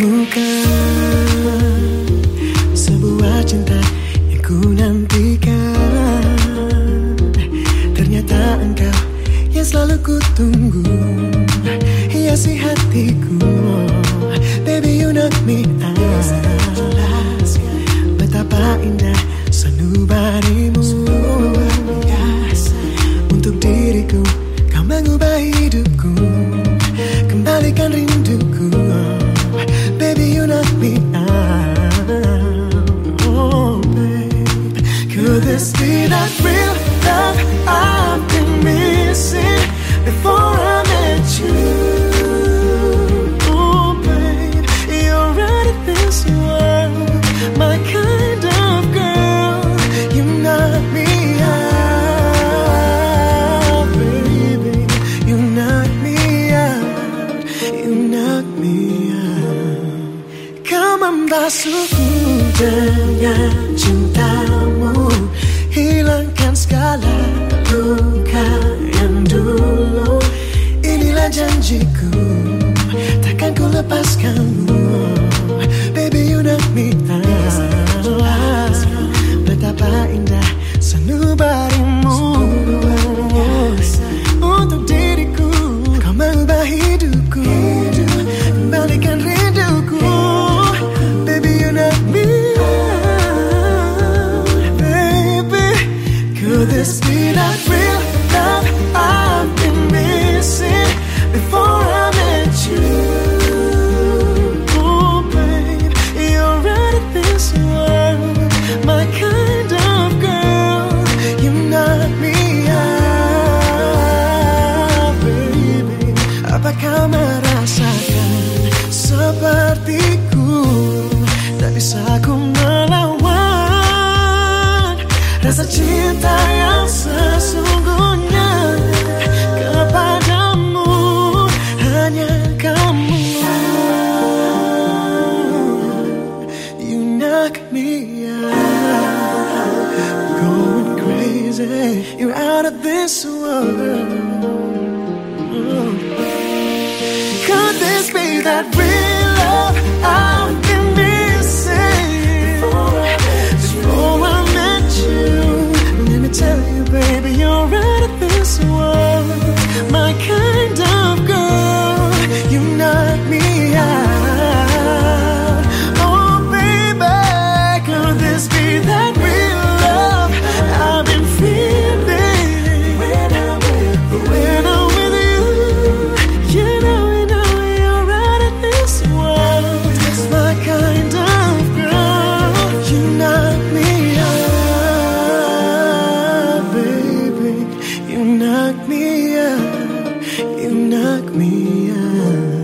menemukan sebuah cinta yang ku nantikan. Ternyata engkau yang selalu ku tunggu, hiasi hatiku. Baby, you knock me out. Betapa indah sanubarimu. Untuk diriku kau mengubah hidupku, kembalikan rinduku. Baby, you knock me out. Oh babe, could this be that real love I've been missing before I met you? Oh babe, you're right in this world, my kind of girl. You knock me out, baby. You knock me out. You knock me out. Kau membasuhku dengan cintamu, hilangkan segala luka yang dulu. Inilah janjiku, takkan ku lepaskanmu. Baby, you knock me out. Betapa indah sanubarimu. Untuk diriku kau mengubah hidupku, kembalikan rinduku. Baby, you knock me out. Baby, could this be that real love I've been missing before I met you? Oh babe, you're right in this world, my kind of girl. You knock me out, baby. Apa kau merasakan sepertiku? Tak bisa ku melawan rasa cinta yang sesungguhnya kepadamu, hanya kamu. You knock me out, going crazy. You're out of this world. Could this be that real love I've been missing before I met you? Let me tell you, baby, you're out of this world, my kind of girl. You knock me out. Oh baby, could this be that real love I've been feeling when I'm with you? You know you're out of this world, my kind of girl. You knock me out, baby. You knock me out. You knock me out.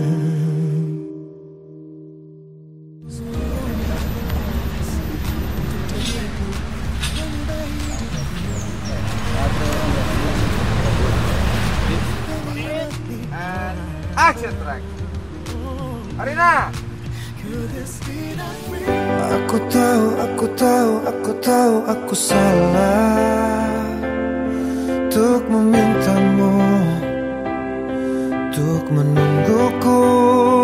Action track. Arina. Aku tahu aku salah untuk memintamu, untuk menungguku